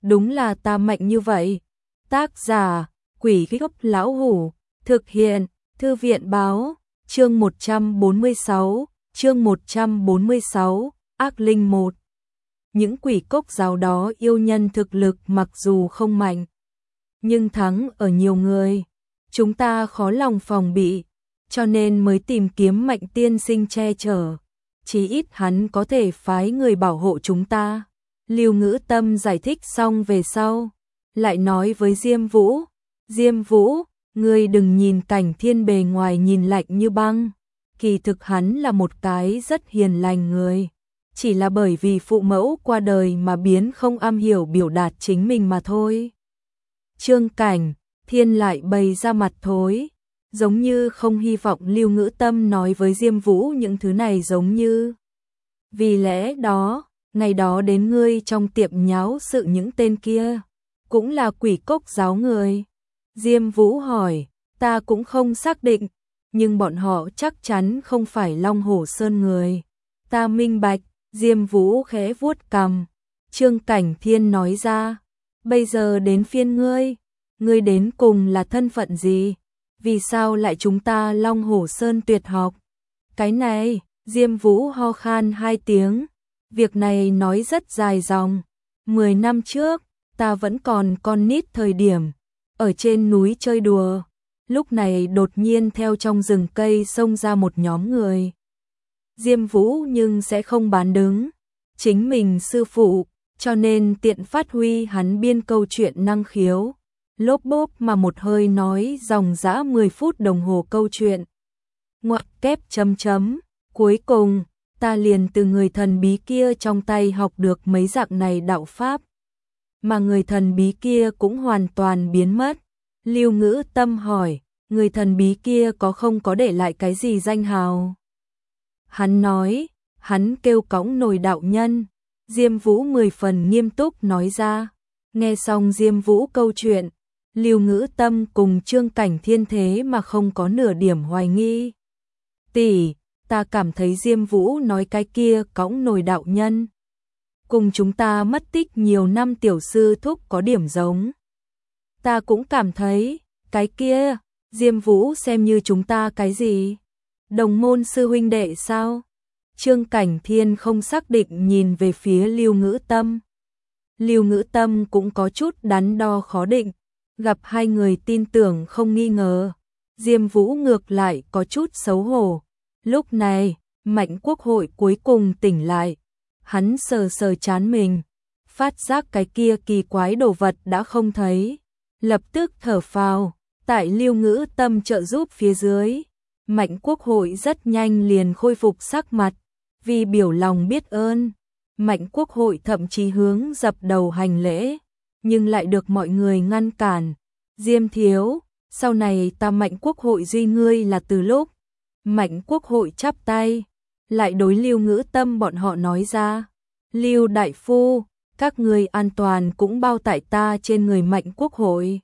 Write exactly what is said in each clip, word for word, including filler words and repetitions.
đúng là ta mạnh như vậy. Tác giả, Quỷ Gốc Lão Hủ, thực hiện, Thư viện Báo, chương một trăm bốn mươi sáu, chương một trăm bốn mươi sáu, Ác Linh một. Những quỷ cốc giáo đó yêu nhân thực lực mặc dù không mạnh, nhưng thắng ở nhiều người. Chúng ta khó lòng phòng bị, cho nên mới tìm kiếm Mạnh tiên sinh che chở. Chí ít hắn có thể phái người bảo hộ chúng ta. Lưu Ngữ Tâm giải thích xong về sau, lại nói với Diêm Vũ, Diêm Vũ, ngươi đừng nhìn Cảnh Thiên bề ngoài nhìn lạnh như băng, kỳ thực hắn là một cái rất hiền lành người, chỉ là bởi vì phụ mẫu qua đời mà biến không am hiểu biểu đạt chính mình mà thôi. Trương Cảnh Thiên lại bày ra mặt thối, giống như không hy vọng Lưu Ngữ Tâm nói với Diêm Vũ những thứ này, giống như vì lẽ đó, ngày đó đến ngươi trong tiệm nháo sự những tên kia, cũng là quỷ cốc giáo người. Diêm Vũ hỏi, ta cũng không xác định, nhưng bọn họ chắc chắn không phải Long Hổ Sơn người. Ta minh bạch. Diêm Vũ khẽ vuốt cằm. Trương Cảnh Thiên nói ra, bây giờ đến phiên ngươi, ngươi đến cùng là thân phận gì? Vì sao lại chúng ta Long Hổ Sơn tuyệt học? Cái này, Diêm Vũ ho khan hai tiếng, việc này nói rất dài dòng. Mười năm trước, ta vẫn còn con nít thời điểm, ở trên núi chơi đùa, lúc này đột nhiên theo trong rừng cây xông ra một nhóm người. Diêm Vũ nhưng sẽ không bán đứng chính mình sư phụ, cho nên tiện phát huy hắn biên câu chuyện năng khiếu, lốp bốp mà một hơi nói dòng dã mười phút đồng hồ câu chuyện. Ngoặc kép chấm chấm, cuối cùng, ta liền từ người thần bí kia trong tay học được mấy dạng này đạo pháp, mà người thần bí kia cũng hoàn toàn biến mất. Lưu Ngữ Tâm hỏi, người thần bí kia có không có để lại cái gì danh hào? Hắn nói, hắn kêu Cõng Nồi đạo nhân. Diêm Vũ mười phần nghiêm túc nói ra. Nghe xong Diêm Vũ câu chuyện, Lưu Ngữ Tâm cùng Trương Cảnh Thiên thế mà không có nửa điểm hoài nghi. Tỷ, ta cảm thấy Diêm Vũ nói cái kia Cõng Nồi đạo nhân cùng chúng ta mất tích nhiều năm tiểu sư thúc có điểm giống. Ta cũng cảm thấy, cái kia, Diêm Vũ xem như chúng ta cái gì? Đồng môn sư huynh đệ sao? Trương Cảnh Thiên không xác định nhìn về phía Lưu Ngữ Tâm. Lưu Ngữ Tâm cũng có chút đắn đo khó định, gặp hai người tin tưởng không nghi ngờ. Diêm Vũ ngược lại có chút xấu hổ. Lúc này, Mạnh Quốc Hội cuối cùng tỉnh lại. Hắn sờ sờ trán mình, phát giác cái kia kỳ quái đồ vật đã không thấy. Lập tức thở phào, tại Lưu Ngữ Tâm trợ giúp phía dưới. Mạnh Quốc Hội rất nhanh liền khôi phục sắc mặt, vì biểu lòng biết ơn. Mạnh Quốc Hội thậm chí hướng dập đầu hành lễ, nhưng lại được mọi người ngăn cản. Diêm thiếu, sau này ta Mạnh Quốc Hội duy ngươi là từ lúc. Mạnh Quốc Hội chắp tay, lại đối Lưu Ngữ Tâm bọn họ nói ra. Lưu đại phu, các ngươi an toàn cũng bao tại ta trên người Mạnh Quốc Hội.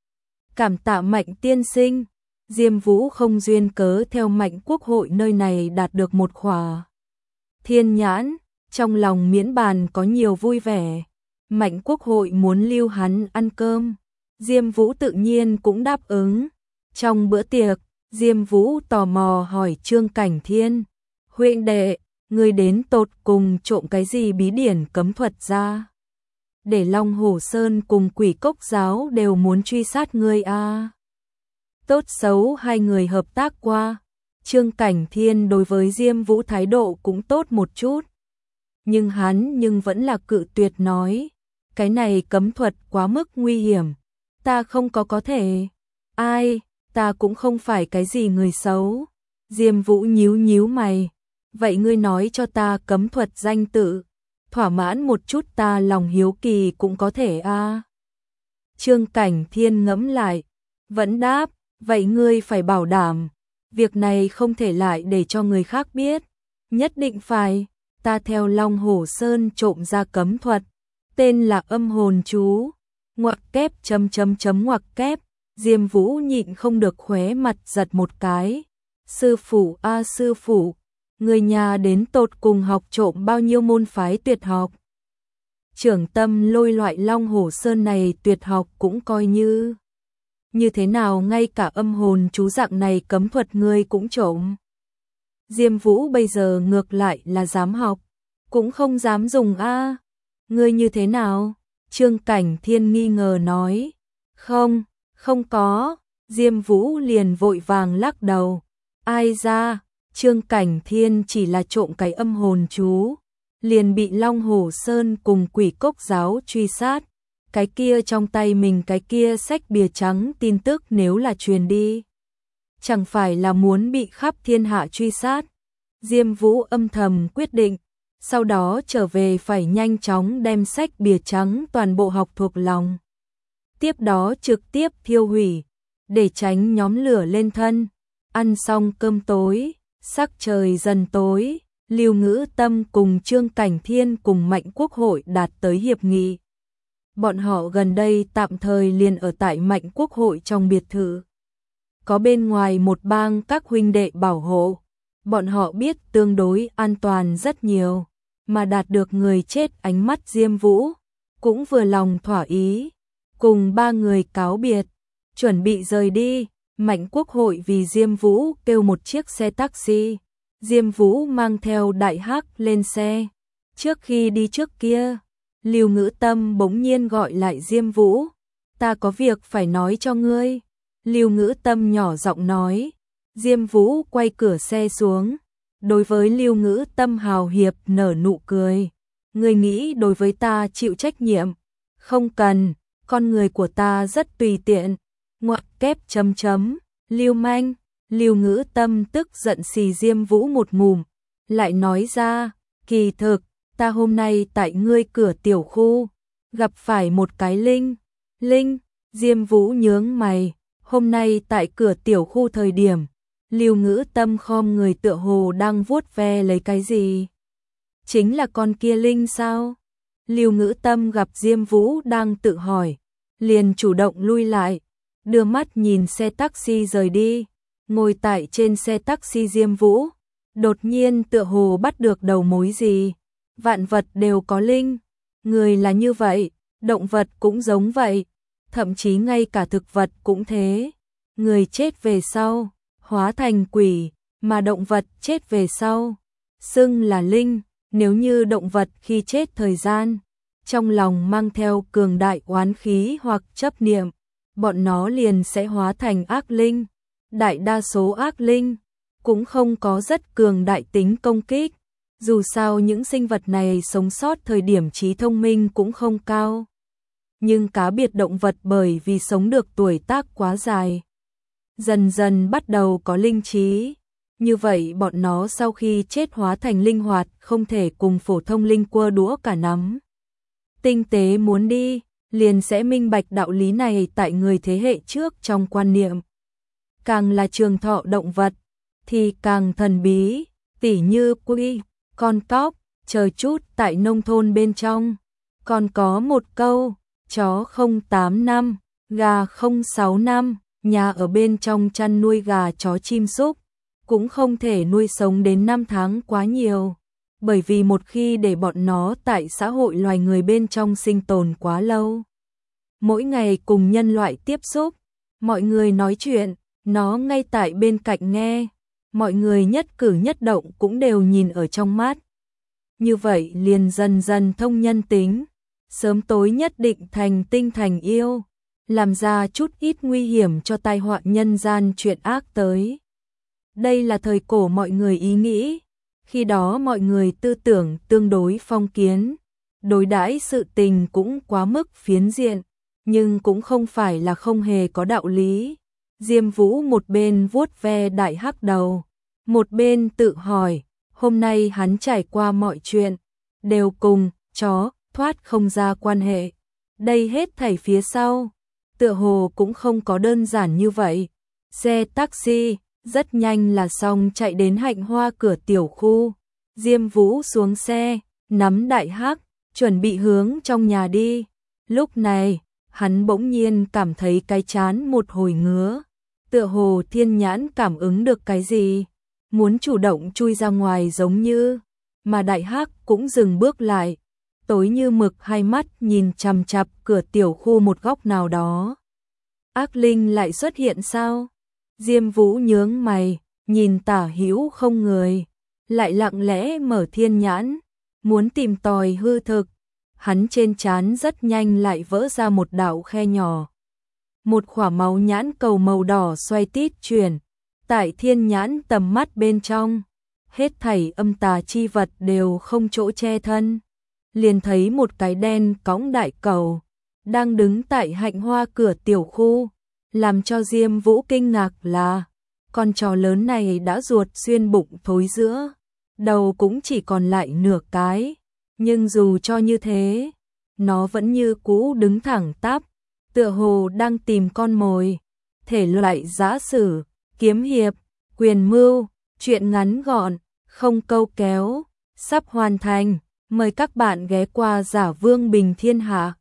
Cảm tạ Mạnh tiên sinh. Diêm Vũ không duyên cớ theo Mạnh Quốc Hội nơi này đạt được một khỏa thiên nhãn, trong lòng miễn bàn có nhiều vui vẻ. Mạnh Quốc Hội muốn lưu hắn ăn cơm, Diêm Vũ tự nhiên cũng đáp ứng. Trong bữa tiệc, Diêm Vũ tò mò hỏi Trương Cảnh Thiên, huynh đệ, ngươi đến tột cùng trộm cái gì bí điển cấm thuật ra? Để Long Hổ Sơn cùng Quỷ Cốc giáo đều muốn truy sát ngươi a. À. Tốt xấu hai người hợp tác qua, Trương Cảnh Thiên đối với Diêm Vũ thái độ cũng tốt một chút. Nhưng hắn nhưng vẫn là cự tuyệt nói, cái này cấm thuật quá mức nguy hiểm, ta không có có thể. Ai, ta cũng không phải cái gì người xấu. Diêm Vũ nhíu nhíu mày, vậy ngươi nói cho ta cấm thuật danh tự, thỏa mãn một chút ta lòng hiếu kỳ cũng có thể a. À. Trương Cảnh Thiên ngẫm lại, vẫn đáp, vậy ngươi phải bảo đảm, việc này không thể lại để cho người khác biết, nhất định phải, ta theo Long Hổ Sơn trộm ra cấm thuật, tên là âm hồn chú, ngoặc kép chấm chấm chấm ngoặc kép. Diêm Vũ nhịn không được khóe mặt giật một cái. Sư phụ a à, sư phụ, người nhà đến tột cùng học trộm bao nhiêu môn phái tuyệt học? trưởng tâm lôi loại Long Hổ Sơn này tuyệt học cũng coi như. Như thế nào ngay cả âm hồn chú dạng này cấm thuật ngươi cũng trộm. Diêm Vũ bây giờ ngược lại là dám học, cũng không dám dùng a. Ngươi như thế nào? Trương Cảnh Thiên nghi ngờ nói. Không, không có. Diêm Vũ liền vội vàng lắc đầu. Ai ra, Trương Cảnh Thiên chỉ là trộm cái âm hồn chú, liền bị Long Hổ Sơn cùng Quỷ Cốc giáo truy sát. Cái kia trong tay mình cái kia sách bìa trắng tin tức nếu là truyền đi, chẳng phải là muốn bị khắp thiên hạ truy sát. Diêm Vũ âm thầm quyết định, sau đó trở về phải nhanh chóng đem sách bìa trắng toàn bộ học thuộc lòng. Tiếp đó trực tiếp thiêu hủy, để tránh nhóm lửa lên thân. Ăn xong cơm tối, sắc trời dần tối, Lưu Ngữ Tâm cùng Trương Cảnh Thiên cùng Mạnh Quốc Hội đạt tới hiệp nghị. Bọn họ gần đây tạm thời liền ở tại Mạnh Quốc Hội trong biệt thự. Có bên ngoài một bang các huynh đệ bảo hộ, bọn họ biết tương đối an toàn rất nhiều, mà đạt được người chết ánh mắt Diêm Vũ, cũng vừa lòng thỏa ý, cùng ba người cáo biệt, chuẩn bị rời đi. Mạnh Quốc Hội vì Diêm Vũ kêu một chiếc xe taxi, Diêm Vũ mang theo Đại Hắc lên xe. Trước khi đi trước kia, Lưu Ngữ Tâm bỗng nhiên gọi lại Diêm Vũ, ta có việc phải nói cho ngươi. Lưu Ngữ Tâm nhỏ giọng nói. Diêm Vũ quay cửa xe xuống, đối với Lưu Ngữ Tâm hào hiệp nở nụ cười. Ngươi nghĩ đối với ta chịu trách nhiệm? Không cần, con người của ta rất tùy tiện. Ngoặc kép chấm chấm, Lưu manh. Lưu Ngữ Tâm tức giận xì Diêm Vũ một ngụm, lại nói ra, kỳ thực, ta hôm nay tại ngươi cửa tiểu khu, gặp phải một cái linh. Linh, Diêm Vũ nhướng mày, hôm nay tại cửa tiểu khu thời điểm, Lưu Ngữ Tâm khom người tựa hồ đang vuốt ve lấy cái gì? Chính là con kia linh sao? Lưu Ngữ Tâm gặp Diêm Vũ đang tự hỏi, liền chủ động lui lại, đưa mắt nhìn xe taxi rời đi. Ngồi tại trên xe taxi Diêm Vũ, đột nhiên tựa hồ bắt được đầu mối gì. Vạn vật đều có linh, người là như vậy, động vật cũng giống vậy, thậm chí ngay cả thực vật cũng thế. Người chết về sau, hóa thành quỷ, mà động vật chết về sau, xưng là linh. Nếu như động vật khi chết thời gian, trong lòng mang theo cường đại oán khí hoặc chấp niệm, bọn nó liền sẽ hóa thành ác linh. Đại đa số ác linh cũng không có rất cường đại tính công kích, dù sao những sinh vật này sống sót thời điểm trí thông minh cũng không cao. Nhưng cá biệt động vật bởi vì sống được tuổi tác quá dài, dần dần bắt đầu có linh trí. Như vậy bọn nó sau khi chết hóa thành linh hoạt, không thể cùng phổ thông linh cua đũa cả nắm. Tinh tế muốn đi, liền sẽ minh bạch đạo lý này tại người thế hệ trước trong quan niệm. Càng là trường thọ động vật, thì càng thần bí, tỉ như quy, con cóc, chờ chút tại nông thôn bên trong. Còn có một câu, chó không tám năm, gà không sáu năm, nhà ở bên trong chăn nuôi gà chó chim súc, cũng không thể nuôi sống đến năm tháng quá nhiều. Bởi vì một khi để bọn nó tại xã hội loài người bên trong sinh tồn quá lâu, mỗi ngày cùng nhân loại tiếp xúc, mọi người nói chuyện, nó ngay tại bên cạnh nghe, mọi người nhất cử nhất động cũng đều nhìn ở trong mắt. Như vậy liền dần dần thông nhân tính, sớm tối nhất định thành tinh thành yêu, làm ra chút ít nguy hiểm cho tai họa nhân gian chuyện ác tới. Đây là thời cổ mọi người ý nghĩ, khi đó mọi người tư tưởng tương đối phong kiến, đối đãi sự tình cũng quá mức phiến diện, nhưng cũng không phải là không hề có đạo lý. Diêm Vũ một bên vuốt ve Đại Hắc đầu, một bên tự hỏi, hôm nay hắn trải qua mọi chuyện, đều cùng chó thoát không ra quan hệ. Đây hết thảy phía sau, tựa hồ cũng không có đơn giản như vậy. Xe taxi rất nhanh là xong chạy đến Hạnh Hoa cửa tiểu khu. Diêm Vũ xuống xe, nắm Đại Hắc, chuẩn bị hướng trong nhà đi. Lúc này, hắn bỗng nhiên cảm thấy cái chán một hồi ngứa. Tựa hồ thiên nhãn cảm ứng được cái gì, muốn chủ động chui ra ngoài giống như, mà Đại Hắc cũng dừng bước lại. tối như mực, hai mắt nhìn chằm chằm cửa tiểu khu một góc nào đó. Ác linh lại xuất hiện sao? Diêm Vũ nhướng mày, nhìn tả hữu không người, lại lặng lẽ mở thiên nhãn, muốn tìm tòi hư thực. Hắn trên trán rất nhanh lại vỡ ra một đạo khe nhỏ. Một khỏa máu nhãn cầu màu đỏ xoay tít chuyển, tại thiên nhãn tầm mắt bên trong, hết thảy âm tà chi vật đều không chỗ che thân. Liền thấy một cái đen cõng đại cầu, đang đứng tại hạnh hoa cửa tiểu khu. Làm cho Diêm Vũ kinh ngạc là, con chó lớn này đã ruột xuyên bụng thối giữa, đầu cũng chỉ còn lại nửa cái, nhưng dù cho như thế, nó vẫn như cũ đứng thẳng tắp, tựa hồ đang tìm con mồi. Thể loại giã sử, kiếm hiệp, quyền mưu, truyện ngắn gọn, không câu kéo, sắp hoàn thành, mời các bạn ghé qua Giả Vương Bình Thiên Hạ.